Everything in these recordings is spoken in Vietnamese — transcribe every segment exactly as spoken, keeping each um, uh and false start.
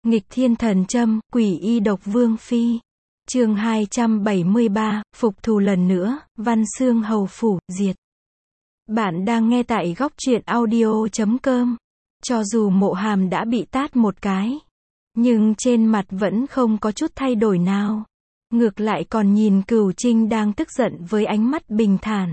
Nghịch thiên thần châm, quỷ y độc vương phi. Chương hai trăm bảy mươi ba, phục thù lần nữa, Văn Xương hầu phủ, diệt. Bạn đang nghe tại góc truyện audio chấm com. Cho dù Mộ Hàm đã bị tát một cái, nhưng trên mặt vẫn không có chút thay đổi nào. Ngược lại còn nhìn Cửu Trinh đang tức giận với ánh mắt bình thản.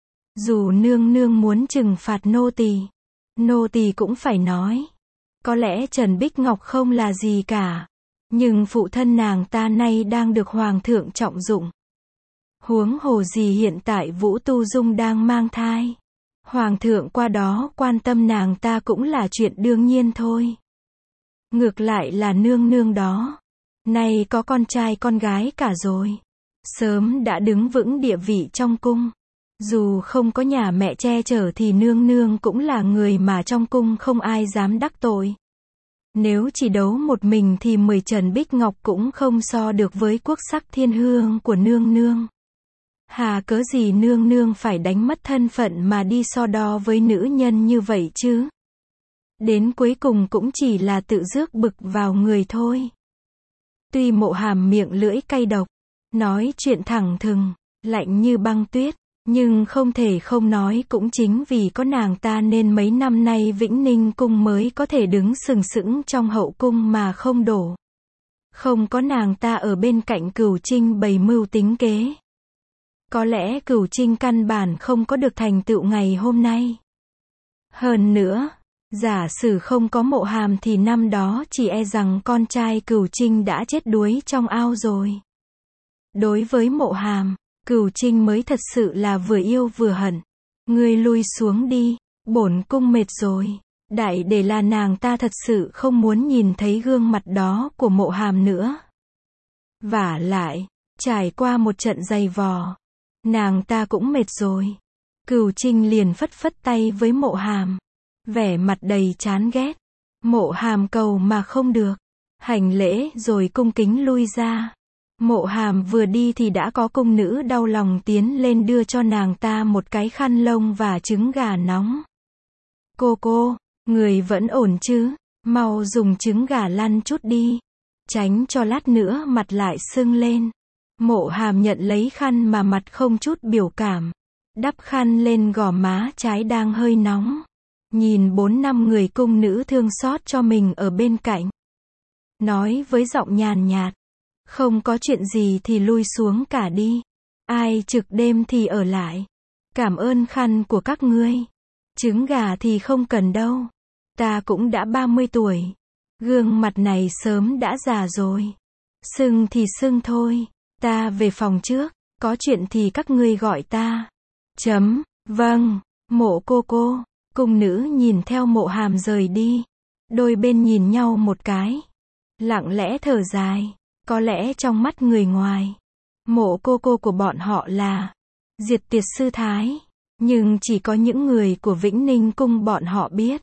Dù nương nương muốn trừng phạt nô tỳ, nô tỳ cũng phải nói. Có lẽ Trần Bích Ngọc không là gì cả, nhưng phụ thân nàng ta nay đang được Hoàng thượng trọng dụng. Huống hồ gì hiện tại Vũ Tu Dung đang mang thai. Hoàng thượng qua đó quan tâm nàng ta cũng là chuyện đương nhiên thôi. Ngược lại là nương nương đó, nay có con trai con gái cả rồi, sớm đã đứng vững địa vị trong cung. Dù không có nhà mẹ che chở thì nương nương cũng là người mà trong cung không ai dám đắc tội. Nếu chỉ đấu một mình thì mười Trần Bích Ngọc cũng không so được với quốc sắc thiên hương của nương nương. Hà cớ gì nương nương phải đánh mất thân phận mà đi so đo với nữ nhân như vậy chứ? Đến cuối cùng cũng chỉ là tự rước bực vào người thôi. Tuy Mộ Hàm miệng lưỡi cay độc, nói chuyện thẳng thừng, lạnh như băng tuyết, nhưng không thể không nói cũng chính vì có nàng ta nên mấy năm nay Vĩnh Ninh cung mới có thể đứng sừng sững trong hậu cung mà không đổ. Không có nàng ta ở bên cạnh Cửu Trinh bày mưu tính kế, có lẽ Cửu Trinh căn bản không có được thành tựu ngày hôm nay. Hơn nữa, giả sử không có Mộ Hàm thì năm đó chỉ e rằng con trai Cửu Trinh đã chết đuối trong ao rồi. Đối với Mộ Hàm, Cửu Trinh mới thật sự là vừa yêu vừa hận. Ngươi lui xuống đi, bổn cung mệt rồi. Đại để là nàng ta thật sự không muốn nhìn thấy gương mặt đó của Mộ Hàm nữa. Vả lại, trải qua một trận dày vò, nàng ta cũng mệt rồi. Cửu Trinh liền phất phất tay với Mộ Hàm, vẻ mặt đầy chán ghét. Mộ Hàm cầu mà không được, hành lễ rồi cung kính lui ra. Mộ Hàm vừa đi thì đã có cung nữ đau lòng tiến lên đưa cho nàng ta một cái khăn lông và trứng gà nóng. Cô cô, người vẫn ổn chứ? Mau dùng trứng gà lăn chút đi, tránh cho lát nữa mặt lại sưng lên. Mộ Hàm nhận lấy khăn mà mặt không chút biểu cảm, đắp khăn lên gò má trái đang hơi nóng. Nhìn bốn năm người cung nữ thương xót cho mình ở bên cạnh, nói với giọng nhàn nhạt, không có chuyện gì thì lui xuống cả đi. Ai trực đêm thì ở lại. Cảm ơn khăn của các ngươi. Trứng gà thì không cần đâu. Ta cũng đã ba mươi tuổi. Gương mặt này sớm đã già rồi. Sưng thì sưng thôi. Ta về phòng trước. Có chuyện thì các ngươi gọi ta. Chấm. Vâng. Mộ cô cô. Cung nữ nhìn theo Mộ Hàm rời đi. Đôi bên nhìn nhau một cái, lặng lẽ thở dài. Có lẽ trong mắt người ngoài, Mộ cô cô của bọn họ là diệt tiệt sư thái, nhưng chỉ có những người của Vĩnh Ninh cung bọn họ biết.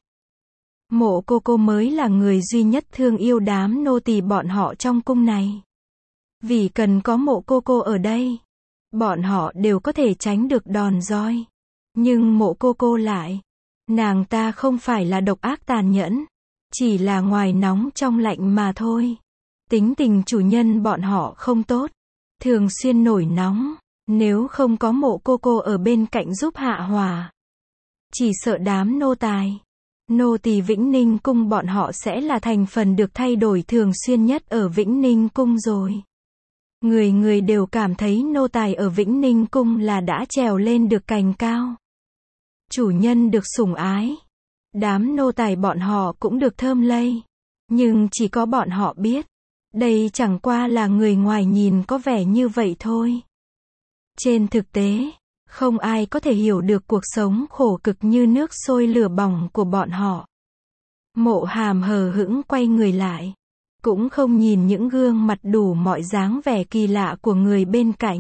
Mộ cô cô mới là người duy nhất thương yêu đám nô tỳ bọn họ trong cung này. Vì cần có Mộ cô cô ở đây, bọn họ đều có thể tránh được đòn roi. Nhưng Mộ cô cô lại, nàng ta không phải là độc ác tàn nhẫn, chỉ là ngoài nóng trong lạnh mà thôi. Tính tình chủ nhân bọn họ không tốt, thường xuyên nổi nóng. Nếu không có Mộ cô cô ở bên cạnh giúp hạ hòa, chỉ sợ đám nô tài, nô tỳ Vĩnh Ninh cung bọn họ sẽ là thành phần được thay đổi thường xuyên nhất ở Vĩnh Ninh cung rồi. Người người đều cảm thấy nô tài ở Vĩnh Ninh cung là đã trèo lên được cành cao. Chủ nhân được sủng ái, đám nô tài bọn họ cũng được thơm lây. Nhưng chỉ có bọn họ biết, đây chẳng qua là người ngoài nhìn có vẻ như vậy thôi. Trên thực tế, không ai có thể hiểu được cuộc sống khổ cực như nước sôi lửa bỏng của bọn họ. Mộ Hàm hờ hững quay người lại, cũng không nhìn những gương mặt đủ mọi dáng vẻ kỳ lạ của người bên cạnh.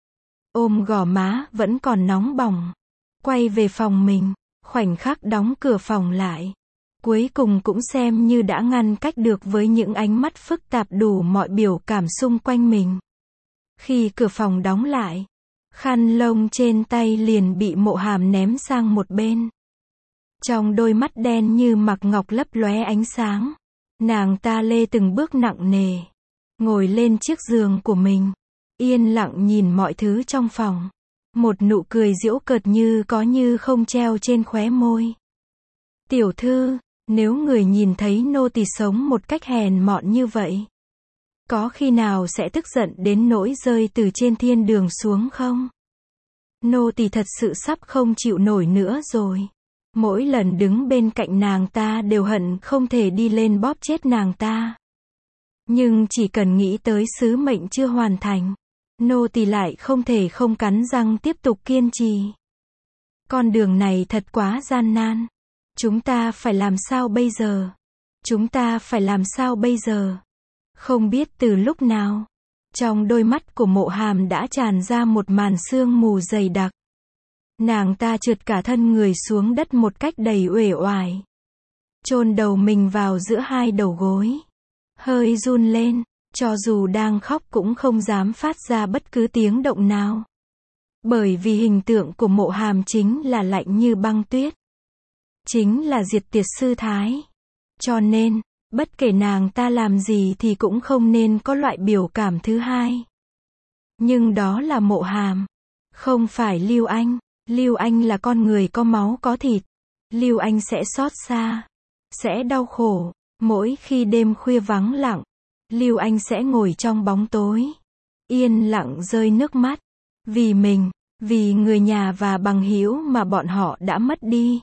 Ôm gò má vẫn còn nóng bỏng, quay về phòng mình, khoảnh khắc đóng cửa phòng lại. Cuối cùng cũng xem như đã ngăn cách được với những ánh mắt phức tạp đủ mọi biểu cảm xung quanh mình. Khi cửa phòng đóng lại, khăn lông trên tay liền bị Mộ Hàm ném sang một bên. Trong đôi mắt đen như mặc ngọc lấp lóe ánh sáng. Nàng ta lê từng bước nặng nề, ngồi lên chiếc giường của mình, yên lặng nhìn mọi thứ trong phòng. Một nụ cười giễu cợt như có như không treo trên khóe môi. Tiểu thư, nếu người nhìn thấy nô tỳ sống một cách hèn mọn như vậy, có khi nào sẽ tức giận đến nỗi rơi từ trên thiên đường xuống không? Nô tỳ thật sự sắp không chịu nổi nữa rồi. Mỗi lần đứng bên cạnh nàng ta đều hận không thể đi lên bóp chết nàng ta. Nhưng chỉ cần nghĩ tới sứ mệnh chưa hoàn thành, nô tỳ lại không thể không cắn răng tiếp tục kiên trì. Con đường này thật quá gian nan. Chúng ta phải làm sao bây giờ? Chúng ta phải làm sao bây giờ? Không biết từ lúc nào, trong đôi mắt của Mộ Hàm đã tràn ra một màn sương mù dày đặc. Nàng ta trượt cả thân người xuống đất một cách đầy uể oải, chôn đầu mình vào giữa hai đầu gối, hơi run lên, cho dù đang khóc cũng không dám phát ra bất cứ tiếng động nào. Bởi vì hình tượng của Mộ Hàm chính là lạnh như băng tuyết, chính là diệt tiệt sư thái. Cho nên, bất kể nàng ta làm gì thì cũng không nên có loại biểu cảm thứ hai. Nhưng đó là Mộ Hàm, không phải Lưu Anh. Lưu Anh là con người có máu có thịt. Lưu Anh sẽ xót xa, sẽ đau khổ. Mỗi khi đêm khuya vắng lặng, Lưu Anh sẽ ngồi trong bóng tối, yên lặng rơi nước mắt. Vì mình, vì người nhà và bằng hữu mà bọn họ đã mất đi.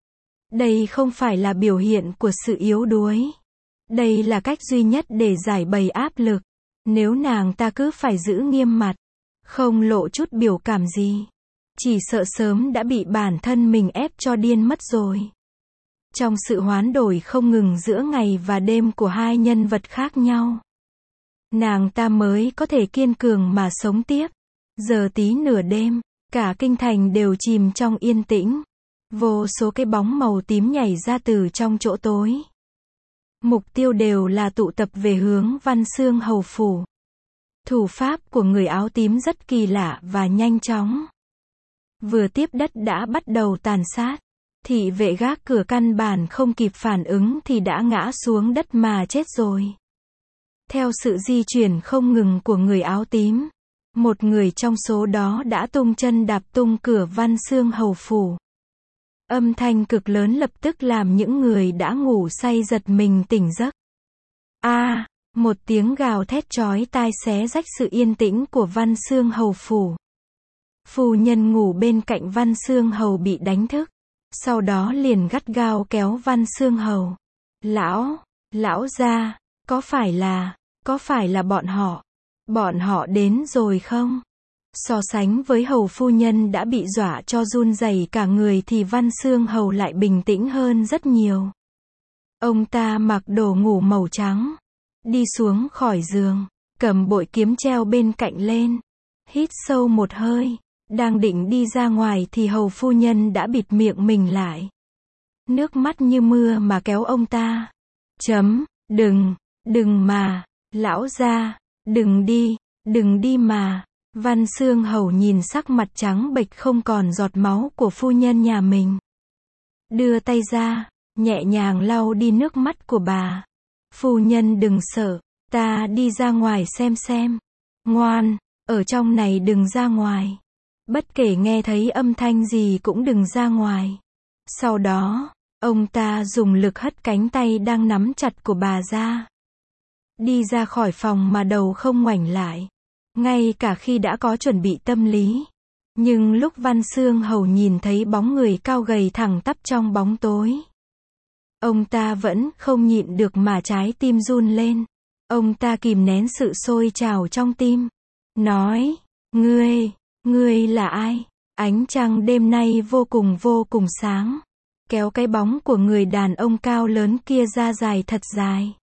Đây không phải là biểu hiện của sự yếu đuối. Đây là cách duy nhất để giải bày áp lực. Nếu nàng ta cứ phải giữ nghiêm mặt, không lộ chút biểu cảm gì, chỉ sợ sớm đã bị bản thân mình ép cho điên mất rồi. Trong sự hoán đổi không ngừng giữa ngày và đêm của hai nhân vật khác nhau, nàng ta mới có thể kiên cường mà sống tiếp. Giờ tí nửa đêm, cả kinh thành đều chìm trong yên tĩnh. Vô số cái bóng màu tím nhảy ra từ trong chỗ tối. Mục tiêu đều là tụ tập về hướng Văn Xương hầu phủ. Thủ pháp của người áo tím rất kỳ lạ và nhanh chóng. Vừa tiếp đất đã bắt đầu tàn sát. Thị vệ gác cửa căn bản không kịp phản ứng thì đã ngã xuống đất mà chết rồi. Theo sự di chuyển không ngừng của người áo tím, một người trong số đó đã tung chân đạp tung cửa Văn Xương hầu phủ. Âm thanh cực lớn lập tức làm những người đã ngủ say giật mình tỉnh giấc. A, à, một tiếng gào thét chói tai xé rách sự yên tĩnh của Văn Xương hầu phủ. Phu nhân ngủ bên cạnh Văn Xương hầu bị đánh thức, sau đó liền gắt gao kéo Văn Xương hầu. Lão, lão gia, có phải là, có phải là bọn họ, bọn họ đến rồi không? So sánh với hầu phu nhân đã bị dọa cho run rẩy cả người thì Văn Xương hầu lại bình tĩnh hơn rất nhiều. Ông ta mặc đồ ngủ màu trắng, đi xuống khỏi giường, cầm bội kiếm treo bên cạnh lên, hít sâu một hơi, đang định đi ra ngoài thì hầu phu nhân đã bịt miệng mình lại. Nước mắt như mưa mà kéo ông ta. Chấm, đừng, đừng mà, lão gia, đừng đi, đừng đi mà. Văn Xương hầu nhìn sắc mặt trắng bệch không còn giọt máu của phu nhân nhà mình. Đưa tay ra, nhẹ nhàng lau đi nước mắt của bà. Phu nhân đừng sợ, ta đi ra ngoài xem xem. Ngoan, ở trong này đừng ra ngoài. Bất kể nghe thấy âm thanh gì cũng đừng ra ngoài. Sau đó, ông ta dùng lực hất cánh tay đang nắm chặt của bà ra. Đi ra khỏi phòng mà đầu không ngoảnh lại. Ngay cả khi đã có chuẩn bị tâm lý. Nhưng lúc Văn Xương hầu nhìn thấy bóng người cao gầy thẳng tắp trong bóng tối, ông ta vẫn không nhịn được mà trái tim run lên. Ông ta kìm nén sự sôi trào trong tim. Nói, ngươi, ngươi là ai? Ánh trăng đêm nay vô cùng vô cùng sáng. Kéo cái bóng của người đàn ông cao lớn kia ra dài thật dài.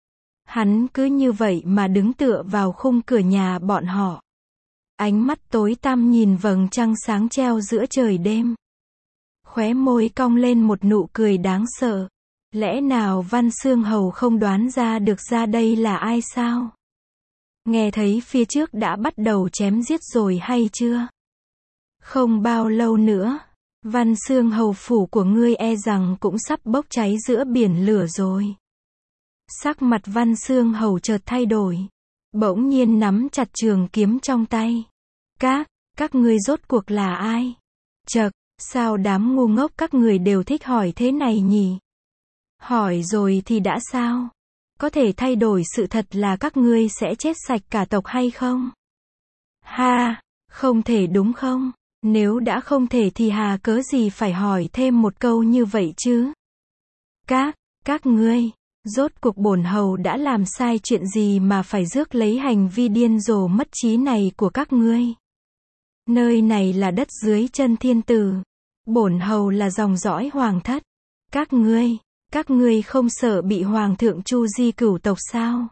Hắn cứ như vậy mà đứng tựa vào khung cửa nhà bọn họ. Ánh mắt tối tăm nhìn vầng trăng sáng treo giữa trời đêm. Khóe môi cong lên một nụ cười đáng sợ. Lẽ nào Văn Xương hầu không đoán ra được ra đây là ai sao? Nghe thấy phía trước đã bắt đầu chém giết rồi hay chưa? Không bao lâu nữa, Văn Xương hầu phủ của ngươi e rằng cũng sắp bốc cháy giữa biển lửa rồi. Sắc mặt Văn Xương Hầu chợt thay đổi. Bỗng nhiên nắm chặt trường kiếm trong tay. Các, các ngươi rốt cuộc là ai? Chậc, sao đám ngu ngốc các người đều thích hỏi thế này nhỉ? Hỏi rồi thì đã sao? Có thể thay đổi sự thật là các ngươi sẽ chết sạch cả tộc hay không? Ha, không thể đúng không? Nếu đã không thể thì hà cớ gì phải hỏi thêm một câu như vậy chứ? Các, các ngươi, rốt cuộc bổn hầu đã làm sai chuyện gì mà phải rước lấy hành vi điên rồ mất trí này của các ngươi? Nơi này là đất dưới chân thiên tử. Bổn hầu là dòng dõi hoàng thất. Các ngươi, các ngươi không sợ bị hoàng thượng Chu Di cửu tộc sao?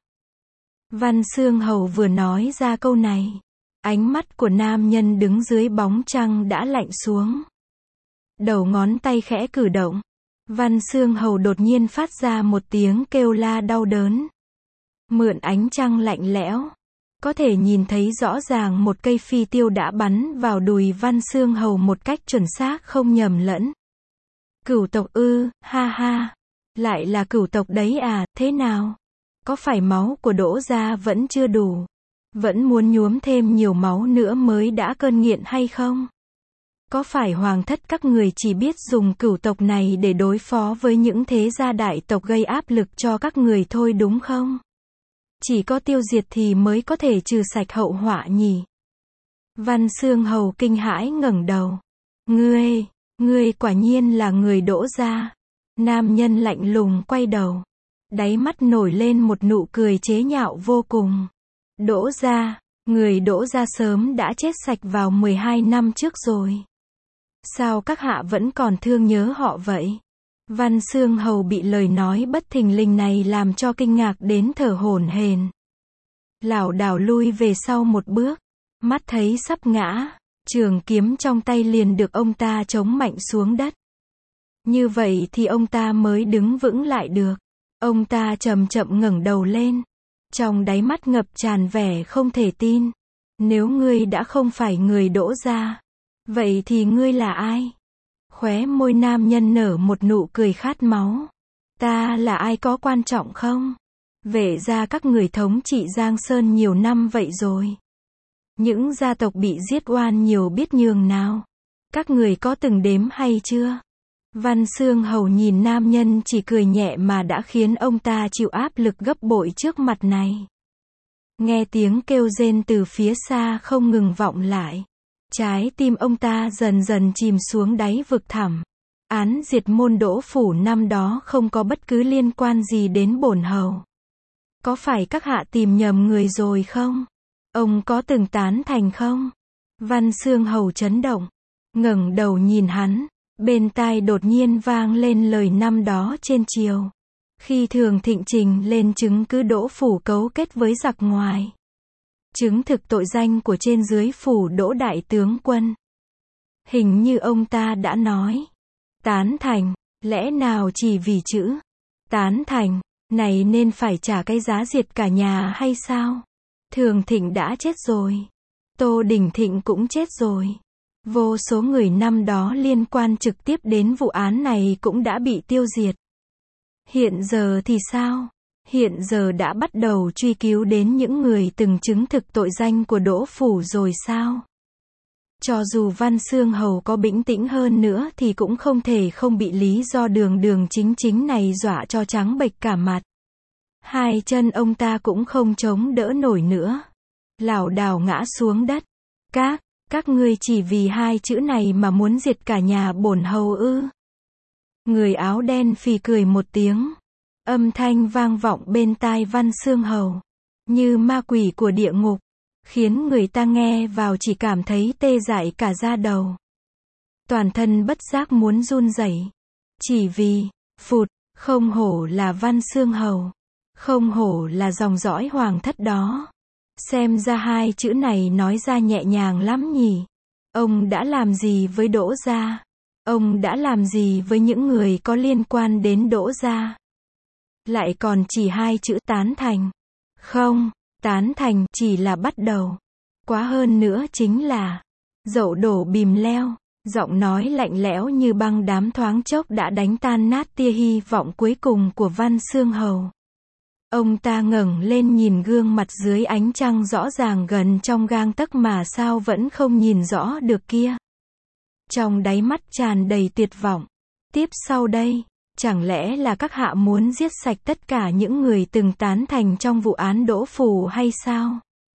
Văn Xương Hầu vừa nói ra câu này, ánh mắt của nam nhân đứng dưới bóng trăng đã lạnh xuống. Đầu ngón tay khẽ cử động. Văn Xương Hầu đột nhiên phát ra một tiếng kêu la đau đớn. Mượn ánh trăng lạnh lẽo, có thể nhìn thấy rõ ràng một cây phi tiêu đã bắn vào đùi Văn Xương Hầu một cách chuẩn xác không nhầm lẫn. Cửu tộc ư, ha ha. Lại là cửu tộc đấy à, thế nào? Có phải máu của Đỗ gia vẫn chưa đủ? Vẫn muốn nhuốm thêm nhiều máu nữa mới đã cơn nghiện hay không? Có phải hoàng thất các người chỉ biết dùng cửu tộc này để đối phó với những thế gia đại tộc gây áp lực cho các người thôi đúng không? Chỉ có tiêu diệt thì mới có thể trừ sạch hậu họa nhỉ? Văn Xương Hầu kinh hãi ngẩng đầu. Ngươi, ngươi quả nhiên là người Đỗ gia. Nam nhân lạnh lùng quay đầu. Đáy mắt nổi lên một nụ cười chế nhạo vô cùng. Đỗ gia, người Đỗ gia sớm đã chết sạch vào mười hai năm trước rồi. Sao các hạ vẫn còn thương nhớ họ vậy? Văn Xương Hầu bị lời nói bất thình lình này làm cho kinh ngạc đến thở hổn hển. Lảo đảo lui về sau một bước, mắt thấy sắp ngã, trường kiếm trong tay liền được ông ta chống mạnh xuống đất. Như vậy thì ông ta mới đứng vững lại được. Ông ta chậm chậm ngẩng đầu lên, trong đáy mắt ngập tràn vẻ không thể tin. Nếu ngươi đã không phải người Đỗ gia, vậy thì ngươi là ai? Khóe môi nam nhân nở một nụ cười khát máu. Ta là ai có quan trọng không? Vệ gia các người thống trị Giang Sơn nhiều năm vậy rồi. Những gia tộc bị giết oan nhiều biết nhường nào. Các người có từng đếm hay chưa? Văn Xương Hầu nhìn nam nhân chỉ cười nhẹ mà đã khiến ông ta chịu áp lực gấp bội trước mặt này. Nghe tiếng kêu rên từ phía xa không ngừng vọng lại. Trái tim ông ta dần dần chìm xuống đáy vực thẳm. Án diệt môn Đỗ phủ năm đó không có bất cứ liên quan gì đến bổn hầu. Có phải các hạ tìm nhầm người rồi không? Ông có từng tán thành không? Văn Xương Hầu chấn động, ngẩng đầu nhìn hắn, bên tai đột nhiên vang lên lời năm đó trên triều. Khi Thường Thịnh trình lên chứng cứ Đỗ phủ cấu kết với giặc ngoài. Chứng thực tội danh của trên dưới phủ Đỗ đại tướng quân. Hình như ông ta đã nói. Tán thành, lẽ nào chỉ vì chữ tán thành này nên phải trả cái giá diệt cả nhà hay sao? Thường Thịnh đã chết rồi. Tô Đình Thịnh cũng chết rồi. Vô số người năm đó liên quan trực tiếp đến vụ án này cũng đã bị tiêu diệt. Hiện giờ thì sao? Hiện giờ đã bắt đầu truy cứu đến những người từng chứng thực tội danh của Đỗ phủ rồi sao? Cho dù Văn Xương Hầu có bình tĩnh hơn nữa thì cũng không thể không bị lý do đường đường chính chính này dọa cho trắng bệch cả mặt. Hai chân ông ta cũng không chống đỡ nổi nữa. Lảo đảo ngã xuống đất. Các, các ngươi chỉ vì hai chữ này mà muốn diệt cả nhà bổn hầu ư? Người áo đen phì cười một tiếng. Âm thanh vang vọng bên tai Văn Xương Hầu. Như ma quỷ của địa ngục. Khiến người ta nghe vào chỉ cảm thấy tê dại cả da đầu. Toàn thân bất giác muốn run rẩy. Chỉ vì, phụt, không hổ là Văn Xương Hầu. Không hổ là dòng dõi hoàng thất đó. Xem ra hai chữ này nói ra nhẹ nhàng lắm nhỉ. Ông đã làm gì với Đỗ gia? Ông đã làm gì với những người có liên quan đến Đỗ gia? Lại còn chỉ hai chữ tán thành. Không, tán thành chỉ là bắt đầu. Quá hơn nữa chính là dậu đổ bìm leo. Giọng nói lạnh lẽo như băng đám thoáng chốc đã đánh tan nát tia hy vọng cuối cùng của Văn Xương Hầu. Ông ta ngẩng lên nhìn gương mặt dưới ánh trăng rõ ràng gần trong gang tấc mà sao vẫn không nhìn rõ được kia. Trong đáy mắt tràn đầy tuyệt vọng. Tiếp sau đây, chẳng lẽ là các hạ muốn giết sạch tất cả những người từng tán thành trong vụ án Đỗ Phủ hay sao?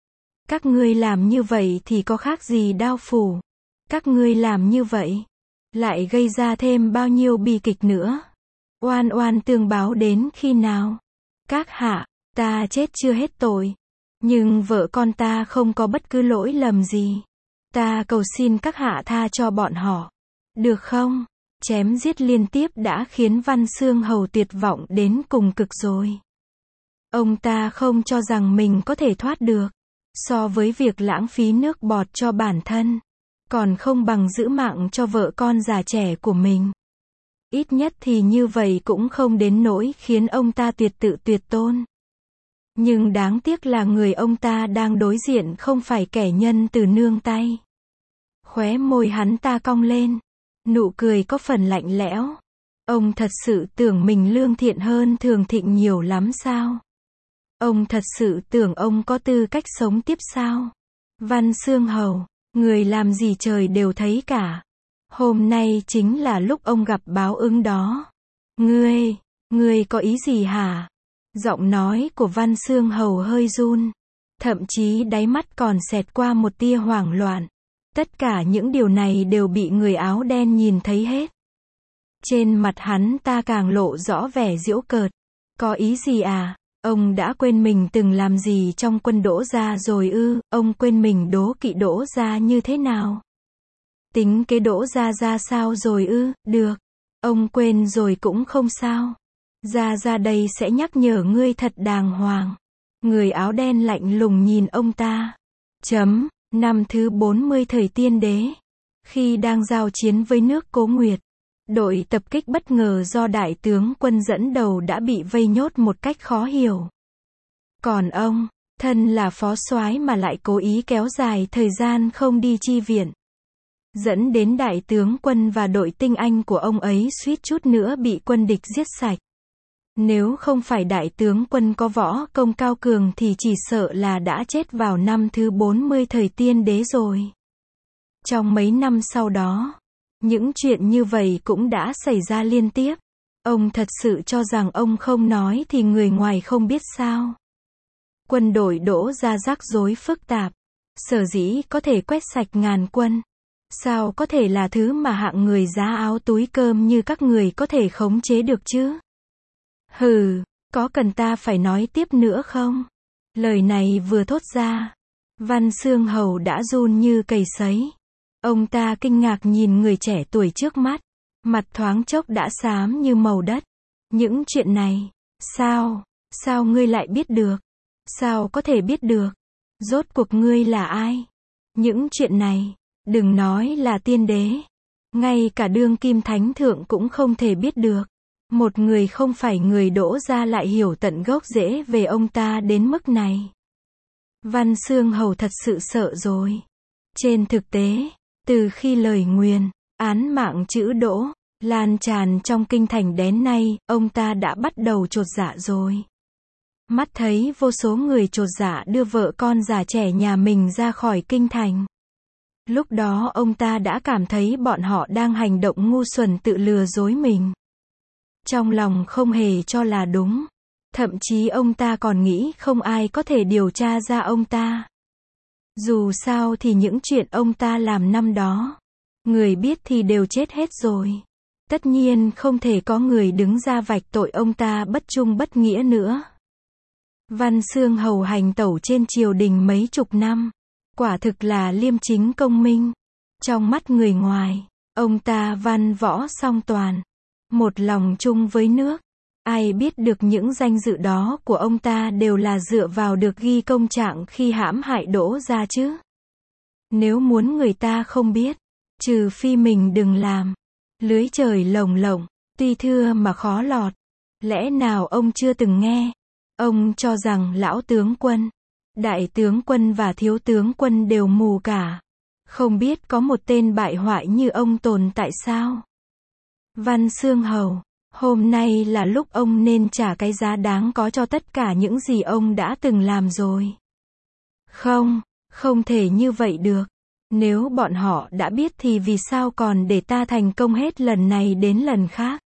Các ngươi làm như vậy thì có khác gì Đao Phủ? Các ngươi làm như vậy, lại gây ra thêm bao nhiêu bi kịch nữa? Oan oan tương báo đến khi nào? Các hạ, ta chết chưa hết tội. Nhưng vợ con ta không có bất cứ lỗi lầm gì. Ta cầu xin các hạ tha cho bọn họ. Được không? Chém giết liên tiếp đã khiến Văn Xương Hầu tuyệt vọng đến cùng cực rồi. Ông ta không cho rằng mình có thể thoát được. So với việc lãng phí nước bọt cho bản thân, còn không bằng giữ mạng cho vợ con già trẻ của mình. Ít nhất thì như vậy cũng không đến nỗi khiến ông ta tuyệt tự tuyệt tôn. Nhưng đáng tiếc là người ông ta đang đối diện không phải kẻ nhân từ nương tay. Khóe môi hắn ta cong lên. Nụ cười có phần lạnh lẽo. Ông thật sự tưởng mình lương thiện hơn Thường Thịnh nhiều lắm sao? Ông thật sự tưởng ông có tư cách sống tiếp sao? Văn Xương Hầu, người làm gì trời đều thấy cả. Hôm nay chính là lúc ông gặp báo ứng đó. Ngươi, ngươi có ý gì hả? Giọng nói của Văn Xương Hầu hơi run. Thậm chí đáy mắt còn xẹt qua một tia hoảng loạn. Tất cả những điều này đều bị người áo đen nhìn thấy hết. Trên mặt hắn ta càng lộ rõ vẻ giễu cợt. Có ý gì à? Ông đã quên mình từng làm gì trong quân Đỗ gia rồi ư? Ông quên mình đố kỵ Đỗ gia như thế nào? Tính kế Đỗ gia ra sao rồi ư? Được. Ông quên rồi cũng không sao. Gia gia đây sẽ nhắc nhở ngươi thật đàng hoàng. Người áo đen lạnh lùng nhìn ông ta. Chấm. Năm thứ bốn mươi thời Tiên Đế. Khi đang giao chiến với nước Cố Nguyệt, đội tập kích bất ngờ do đại tướng quân dẫn đầu đã bị vây nhốt một cách khó hiểu. Còn ông, thân là phó soái mà lại cố ý kéo dài thời gian không đi chi viện. Dẫn đến đại tướng quân và đội tinh anh của ông ấy suýt chút nữa bị quân địch giết sạch. Nếu không phải đại tướng quân có võ công cao cường thì chỉ sợ là đã chết vào năm thứ bốn mươi thời Tiên Đế rồi. Trong mấy năm sau đó, những chuyện như vậy cũng đã xảy ra liên tiếp. Ông thật sự cho rằng ông không nói thì người ngoài không biết sao? Quân đội Đỗ gia rắc rối phức tạp, sở dĩ có thể quét sạch ngàn quân. Sao có thể là thứ mà hạng người giá áo túi cơm như các người có thể khống chế được chứ? Hừ, có cần ta phải nói tiếp nữa không? Lời này vừa thốt ra, Văn Xương Hầu đã run như cầy sấy. Ông ta kinh ngạc nhìn người trẻ tuổi trước mắt, mặt thoáng chốc đã xám như màu đất. Những chuyện này, sao, sao ngươi lại biết được? Sao có thể biết được? Rốt cuộc ngươi là ai? Những chuyện này, đừng nói là tiên đế, ngay cả đương kim thánh thượng cũng không thể biết được. Một người không phải người Đỗ gia lại hiểu tận gốc rễ về ông ta đến mức này. Văn Xương Hầu thật sự sợ rồi. Trên thực tế, từ khi lời nguyền, án mạng chữ Đỗ, lan tràn trong kinh thành đến nay, ông ta đã bắt đầu chột dạ rồi. Mắt thấy vô số người chột dạ đưa vợ con già trẻ nhà mình ra khỏi kinh thành. Lúc đó ông ta đã cảm thấy bọn họ đang hành động ngu xuẩn tự lừa dối mình. Trong lòng không hề cho là đúng. Thậm chí ông ta còn nghĩ không ai có thể điều tra ra ông ta. Dù sao thì những chuyện ông ta làm năm đó, người biết thì đều chết hết rồi. Tất nhiên không thể có người đứng ra vạch tội ông ta bất trung bất nghĩa nữa. Văn Xương Hầu hành tẩu trên triều đình mấy chục năm, quả thực là liêm chính công minh. Trong mắt người ngoài, ông ta văn võ song toàn, một lòng chung với nước. Ai biết được những danh dự đó của ông ta đều là dựa vào được ghi công trạng khi hãm hại Đỗ gia chứ. Nếu muốn người ta không biết, trừ phi mình đừng làm. Lưới trời lồng lộng, tuy thưa mà khó lọt. Lẽ nào ông chưa từng nghe? Ông cho rằng lão tướng quân, đại tướng quân và thiếu tướng quân đều mù cả. Không biết có một tên bại hoại như ông tồn tại sao? Văn Xương Hầu, Hôm nay là lúc ông nên trả cái giá đáng có cho tất cả những gì ông đã từng làm rồi. Không, không thể như vậy được. Nếu bọn họ đã biết thì vì sao còn để ta thành công hết lần này đến lần khác?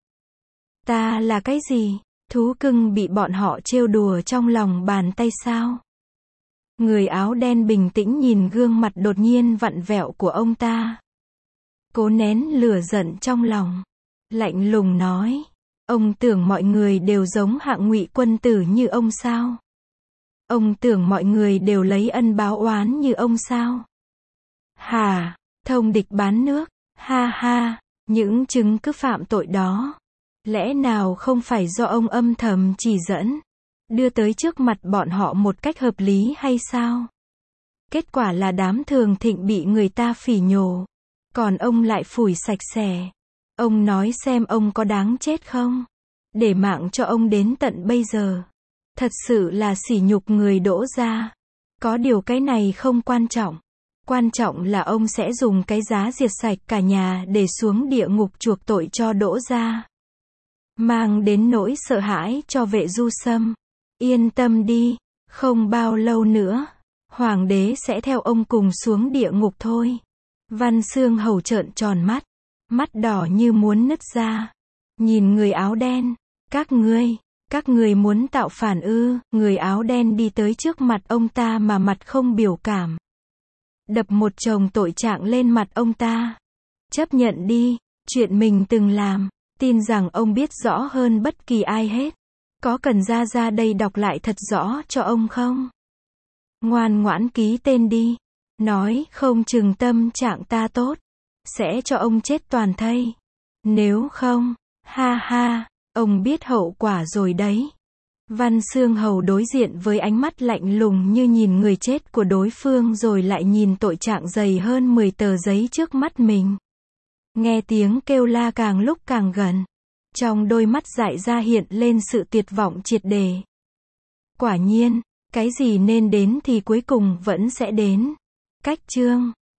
Ta là cái gì? Thú cưng bị bọn họ trêu đùa trong lòng bàn tay sao? Người áo đen bình tĩnh nhìn gương mặt đột nhiên vặn vẹo của ông ta. Cố nén lửa giận trong lòng. Lạnh lùng nói. Ông tưởng mọi người đều giống hạng Ngụy quân tử như ông sao? Ông tưởng mọi người đều lấy ân báo oán như ông sao? Hả? Thông địch bán nước? Ha ha, những chứng cứ phạm tội đó. Lẽ nào không phải do ông âm thầm chỉ dẫn, đưa tới trước mặt bọn họ một cách hợp lý hay sao? Kết quả là đám Thường Thịnh bị người ta phỉ nhổ. Còn ông lại phủi sạch sẽ. Ông nói xem ông có đáng chết không? Để mạng cho ông đến tận bây giờ. Thật sự là sỉ nhục người Đỗ gia. Có điều cái này không quan trọng. Quan trọng là ông sẽ dùng cái giá diệt sạch cả nhà để xuống địa ngục chuộc tội cho Đỗ gia. Mang đến nỗi sợ hãi cho Vệ Du Sâm. Yên tâm đi, không bao lâu nữa, Hoàng đế sẽ theo ông cùng xuống địa ngục thôi. Văn Xương Hầu trợn tròn mắt, mắt đỏ như muốn nứt ra. Nhìn người áo đen, các ngươi, các ngươi muốn tạo phản ư? Người áo đen đi tới trước mặt ông ta mà mặt không biểu cảm. Đập một chồng tội trạng lên mặt ông ta. Chấp nhận đi, chuyện mình từng làm, tin rằng ông biết rõ hơn bất kỳ ai hết. Có cần ra ra đây đọc lại thật rõ cho ông không? Ngoan ngoãn ký tên đi. Nói không chừng tâm trạng ta tốt, sẽ cho ông chết toàn thây. Nếu không, ha ha, ông biết hậu quả rồi đấy. Văn Xương Hầu đối diện với ánh mắt lạnh lùng như nhìn người chết của đối phương rồi lại nhìn tội trạng dày hơn mười tờ giấy trước mắt mình. Nghe tiếng kêu la càng lúc càng gần. Trong đôi mắt dại ra hiện lên sự tuyệt vọng triệt để. Quả nhiên, cái gì nên đến thì cuối cùng vẫn sẽ đến. Cách chương